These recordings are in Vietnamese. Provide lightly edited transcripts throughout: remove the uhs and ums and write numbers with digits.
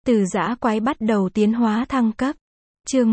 Từ dã quái bắt đầu tiến hóa thăng cấp. Chương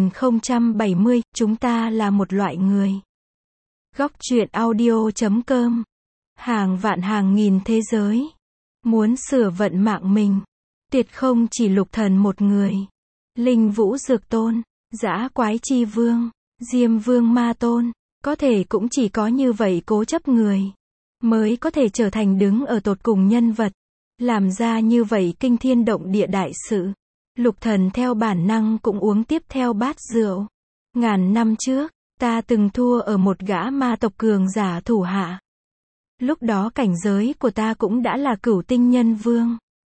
1070, chúng ta là một loại người. Góc truyện audio.com. Hàng vạn hàng nghìn thế giới. Muốn sửa vận mạng mình. Tuyệt không chỉ Lục Thần một người. Linh Vũ Dược Tôn, dã quái chi vương, Diêm Vương Ma Tôn, có thể cũng chỉ có như vậy cố chấp người, mới có thể trở thành đứng ở tột cùng nhân vật, làm ra như vậy kinh thiên động địa đại sự. Lục Thần theo bản năng cũng uống tiếp theo bát rượu. Ngàn năm trước, ta từng thua ở một gã ma tộc cường giả thủ hạ. Lúc đó cảnh giới của ta cũng đã là Cửu Tinh Nhân Vương.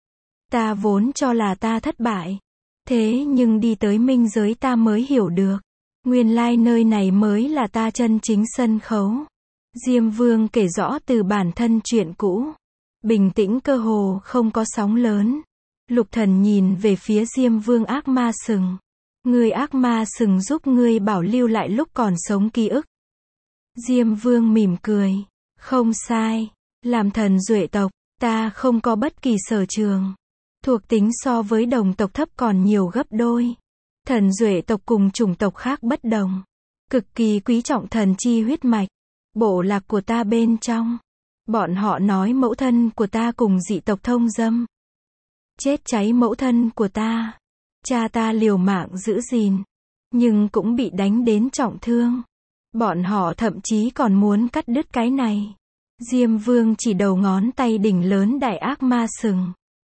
Ta vốn cho là ta thất bại. Thế nhưng đi tới minh giới ta mới hiểu được. Nguyên lai nơi này mới là ta chân chính sân khấu. Diêm Vương kể rõ từ bản thân chuyện cũ. Bình tĩnh cơ hồ không có sóng lớn. Lục Thần nhìn về phía Diêm Vương ác ma sừng. Người ác ma sừng giúp ngươi bảo lưu lại lúc còn sống ký ức. Diêm Vương mỉm cười. Không sai. Làm thần duệ tộc, ta không có bất kỳ sở trường. Thuộc tính so với đồng tộc thấp còn nhiều gấp đôi. Thần duệ tộc cùng chủng tộc khác bất đồng. Cực kỳ quý trọng thần chi huyết mạch. Bộ lạc của ta bên trong. Bọn họ nói mẫu thân của ta cùng dị tộc thông dâm. Chết cháy mẫu thân của ta. Cha ta liều mạng giữ gìn. Nhưng cũng bị đánh đến trọng thương. Bọn họ thậm chí còn muốn cắt đứt cái này. Diêm Vương chỉ đầu ngón tay đỉnh lớn đại ác ma sừng.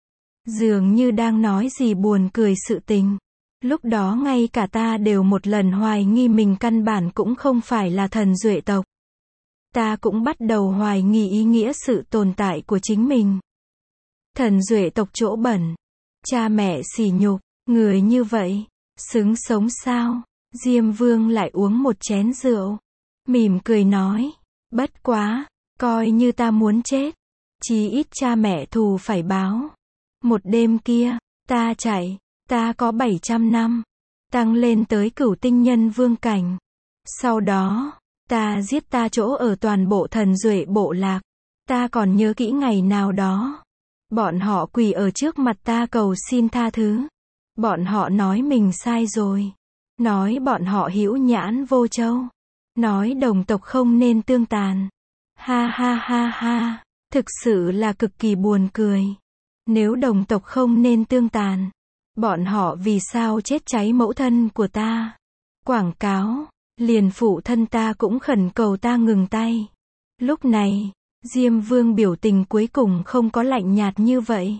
Dường như đang nói gì buồn cười sự tình. Lúc đó ngay cả ta đều một lần hoài nghi mình căn bản cũng không phải là thần duệ tộc. Ta cũng bắt đầu hoài nghi ý nghĩa sự tồn tại của chính mình. Thần duệ tộc chỗ bẩn. Cha mẹ sỉ nhục. Người như vậy, xứng sống sao? Diêm Vương lại uống một chén rượu. Mỉm cười nói. Bất quá, coi như ta muốn chết. Chí ít cha mẹ thù phải báo. Một đêm kia, ta chạy. Ta có 700 năm. Tăng lên tới Cửu Tinh Nhân Vương cảnh. Sau đó, ta giết ta chỗ ở toàn bộ thần duệ bộ lạc. Ta còn nhớ kỹ ngày nào đó. Bọn họ quỳ ở trước mặt ta cầu xin tha thứ. Bọn họ nói mình sai rồi. Nói bọn họ hữu nhãn vô châu. Nói đồng tộc không nên tương tàn. Ha ha ha ha. Thực sự là cực kỳ buồn cười. Nếu đồng tộc không nên tương tàn. Bọn họ vì sao chết cháy mẫu thân của ta? Quảng cáo. Liền phụ thân ta cũng khẩn cầu ta ngừng tay. Lúc này, Diêm Vương biểu tình cuối cùng không có lạnh nhạt như vậy.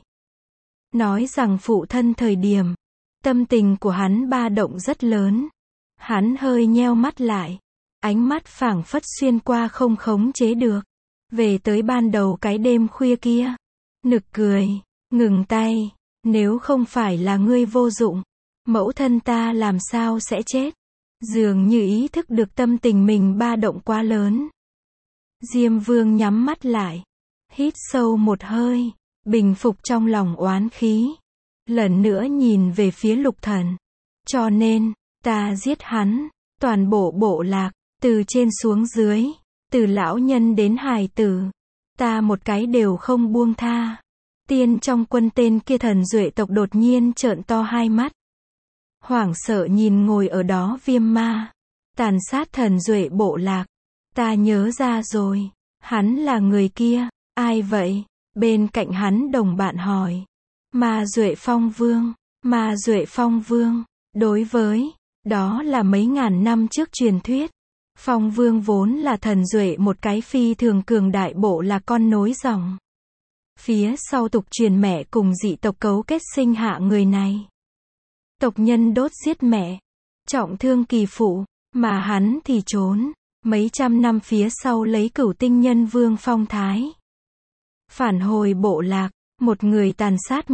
Nói rằng phụ thân thời điểm. Tâm tình của hắn ba động rất lớn. Hắn hơi nheo mắt lại. Ánh mắt phảng phất xuyên qua không khống chế được. Về tới ban đầu cái đêm khuya kia. Nực cười. Ngừng tay. Nếu không phải là ngươi vô dụng. Mẫu thân ta làm sao sẽ chết. Dường như ý thức được tâm tình mình ba động quá lớn. Diêm Vương nhắm mắt lại. Hít sâu một hơi. Bình phục trong lòng oán khí. Lần nữa nhìn về phía Lục Thần. Cho nên, ta giết hắn. Toàn bộ bộ lạc. Từ trên xuống dưới. Từ lão nhân đến hài tử. Ta một cái đều không buông tha. Tiên trong quân tên kia thần duệ tộc đột nhiên trợn to hai mắt. Hoảng sợ nhìn ngồi ở đó Viêm Ma. Tàn sát thần duệ bộ lạc. Ta nhớ ra rồi. Hắn là người kia. Ai vậy? Bên cạnh hắn đồng bạn hỏi. Ma Duệ Phong Vương. Ma Duệ Phong Vương. Đối với, đó là mấy ngàn năm trước truyền thuyết. Phong Vương vốn là thần duệ một cái phi thường cường đại bộ là con nối dòng. Phía sau tục truyền mẹ cùng dị tộc cấu kết sinh hạ người này. Tộc nhân đốt giết mẹ. Trọng thương kỳ phụ. Mà hắn thì trốn. Mấy trăm năm phía sau lấy Cửu Tinh Nhân Vương phong thái. Phản hồi bộ lạc. Một người tàn sát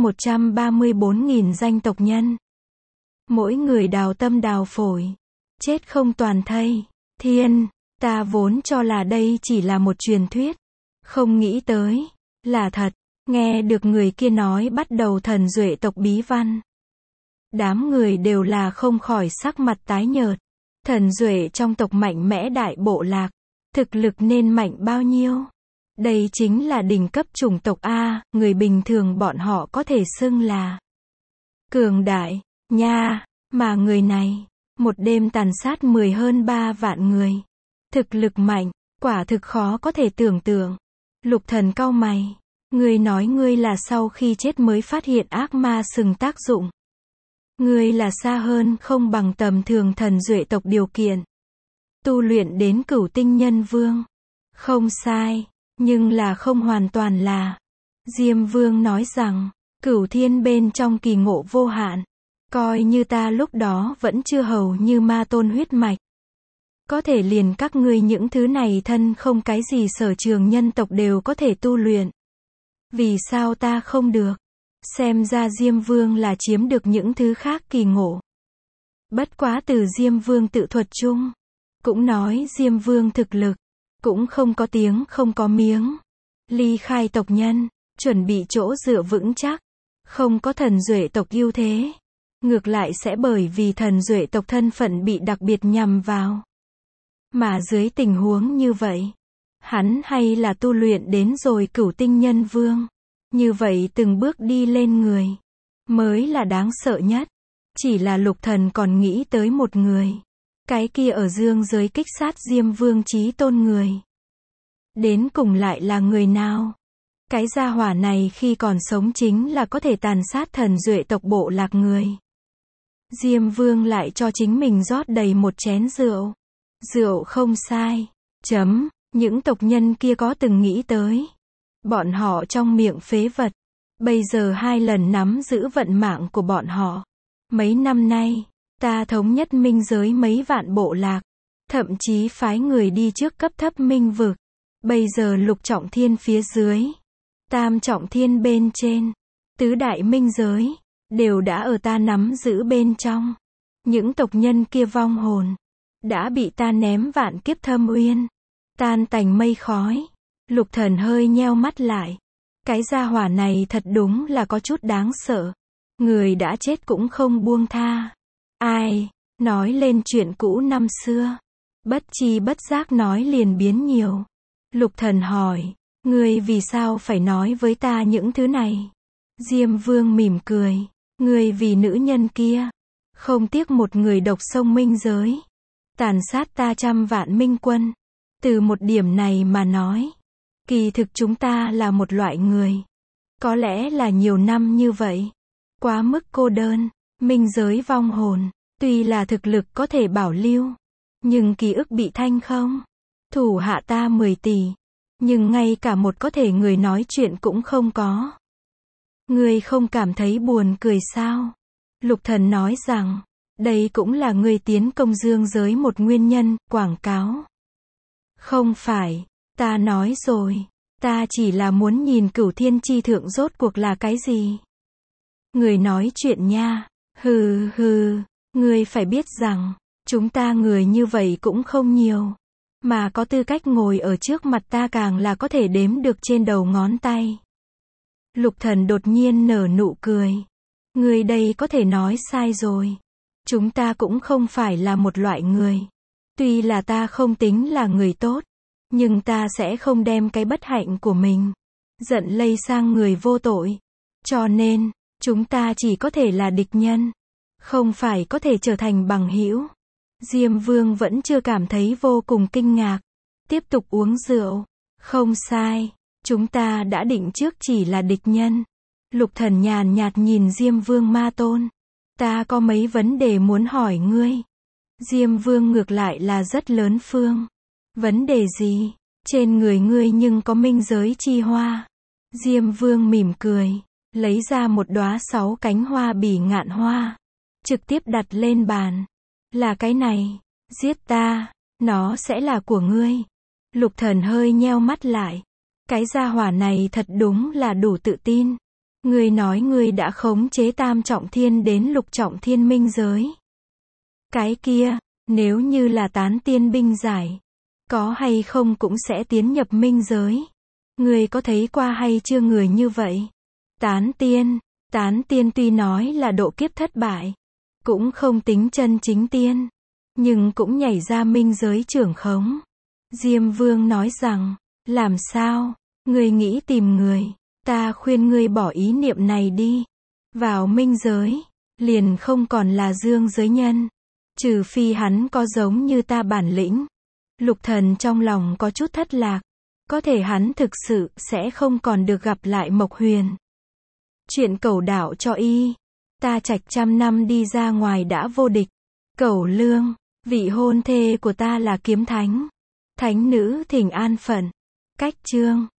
134.000 danh tộc nhân. Mỗi người đào tâm đào phổi. Chết không toàn thây. Thiên, ta vốn cho là đây chỉ là một truyền thuyết. Không nghĩ tới. Là thật. Nghe được người kia nói bắt đầu thần duệ tộc bí văn. Đám người đều là không khỏi sắc mặt tái nhợt. Thần duệ trong tộc mạnh mẽ đại bộ lạc. Thực lực nên mạnh bao nhiêu? Đây chính là đỉnh cấp chủng tộc A, người bình thường bọn họ có thể xưng là cường đại, nha, mà người này, một đêm tàn sát hơn 3 vạn người. Thực lực mạnh, quả thực khó có thể tưởng tượng. Lục Thần cau mày, ngươi nói ngươi là sau khi chết mới phát hiện ác ma sừng tác dụng. Ngươi là xa hơn không bằng tầm thường thần duệ tộc điều kiện. Tu luyện đến Cửu Tinh Nhân Vương. Không sai, nhưng là không hoàn toàn là. Diêm Vương nói rằng, Cửu Thiên bên trong kỳ ngộ vô hạn. Coi như ta lúc đó vẫn chưa hầu như ma tôn huyết mạch. Có thể liền các ngươi những thứ này thân không cái gì sở trường nhân tộc đều có thể tu luyện. Vì sao ta không được? Xem ra Diêm Vương là chiếm được những thứ khác kỳ ngộ. Bất quá từ Diêm Vương tự thuật chung, cũng nói Diêm Vương thực lực, cũng không có tiếng không có miếng. Ly khai tộc nhân, chuẩn bị chỗ dựa vững chắc, không có thần duệ tộc ưu thế. Ngược lại sẽ bởi vì thần duệ tộc thân phận bị đặc biệt nhằm vào. Mà dưới tình huống như vậy, hắn hay là tu luyện đến rồi Cửu Tinh Nhân Vương. Như vậy từng bước đi lên người, mới là đáng sợ nhất. Chỉ là Lục Thần còn nghĩ tới một người. Cái kia ở dương giới kích sát Diêm Vương chí tôn người. Đến cùng lại là người nào? Cái gia hỏa này khi còn sống chính là có thể tàn sát thần duệ tộc bộ lạc người. Diêm Vương lại cho chính mình rót đầy một chén rượu. Rượu không sai. Những tộc nhân kia có từng nghĩ tới. Bọn họ trong miệng phế vật. Bây giờ 2 lần nắm giữ vận mạng của bọn họ. Mấy năm nay, ta thống nhất minh giới mấy vạn bộ lạc. Thậm chí phái người đi trước cấp thấp minh vực. Bây giờ lục trọng thiên phía dưới. Tam trọng thiên bên trên. Tứ đại minh giới. Đều đã ở ta nắm giữ bên trong. Những tộc nhân kia vong hồn. Đã bị ta ném vạn kiếp thâm uyên. Tan tành mây khói. Lục Thần hơi nheo mắt lại. Cái gia hỏa này thật đúng là có chút đáng sợ. Người đã chết cũng không buông tha. Ai, nói lên chuyện cũ năm xưa. Bất chi bất giác nói liền biến nhiều. Lục Thần hỏi, ngươi vì sao phải nói với ta những thứ này? Diêm Vương mỉm cười, ngươi vì nữ nhân kia. Không tiếc một người độc sông minh giới. Tàn sát ta 100 vạn minh quân. Từ một điểm này mà nói. Kỳ thực chúng ta là một loại người. Có lẽ là nhiều năm như vậy. Quá mức cô đơn. Minh giới vong hồn. Tuy là thực lực có thể bảo lưu. Nhưng ký ức bị thanh không. Thủ hạ ta 10 tỷ. Nhưng ngay cả một có thể người nói chuyện cũng không có. Ngươi không cảm thấy buồn cười sao? Lục Thần nói rằng. Đây cũng là ngươi tiến công dương giới một nguyên nhân, quảng cáo. Không phải. Ta nói rồi, ta chỉ là muốn nhìn Cửu Thiên chi thượng rốt cuộc là cái gì. Người nói chuyện nha, hừ hừ, ngươi phải biết rằng, chúng ta người như vậy cũng không nhiều, mà có tư cách ngồi ở trước mặt ta càng là có thể đếm được trên đầu ngón tay. Lục Thần đột nhiên nở nụ cười. Ngươi đây có thể nói sai rồi. Chúng ta cũng không phải là một loại người. Tuy là ta không tính là người tốt. Nhưng ta sẽ không đem cái bất hạnh của mình giận lây sang người vô tội. Cho nên, chúng ta chỉ có thể là địch nhân. Không phải có thể trở thành bằng hữu. Diêm Vương vẫn chưa cảm thấy vô cùng kinh ngạc. Tiếp tục uống rượu. Không sai. Chúng ta đã định trước chỉ là địch nhân. Lục Thần nhàn nhạt nhìn Diêm Vương ma tôn. Ta có mấy vấn đề muốn hỏi ngươi. Diêm Vương ngược lại là rất lớn phương. Vấn đề gì? Trên người ngươi nhưng có minh giới chi hoa. Diêm Vương mỉm cười, lấy ra một đóa 6 cánh hoa bỉ ngạn hoa, trực tiếp đặt lên bàn. Là cái này, giết ta, nó sẽ là của ngươi. Lục Thần hơi nheo mắt lại. Cái gia hỏa này thật đúng là đủ tự tin. Ngươi nói ngươi đã khống chế tam trọng thiên đến lục trọng thiên minh giới. Cái kia, nếu như là tán tiên binh giải, có hay không cũng sẽ tiến nhập minh giới. Ngươi có thấy qua hay chưa người như vậy? Tán tiên tuy nói là độ kiếp thất bại, cũng không tính chân chính tiên, nhưng cũng nhảy ra minh giới trưởng khống. Diêm Vương nói rằng, làm sao? Ngươi nghĩ tìm người, ta khuyên ngươi bỏ ý niệm này đi. Vào minh giới, liền không còn là dương giới nhân. Trừ phi hắn có giống như ta bản lĩnh. Lục Thần trong lòng có chút thất lạc. Có thể hắn thực sự sẽ không còn được gặp lại Mộc Huyền. Chuyện Cẩu đạo cho y. Ta Trạch trăm năm đi ra ngoài đã vô địch. Cẩu Lương, vị hôn thê của ta là kiếm thánh. Thánh nữ thỉnh an phận. Cách chương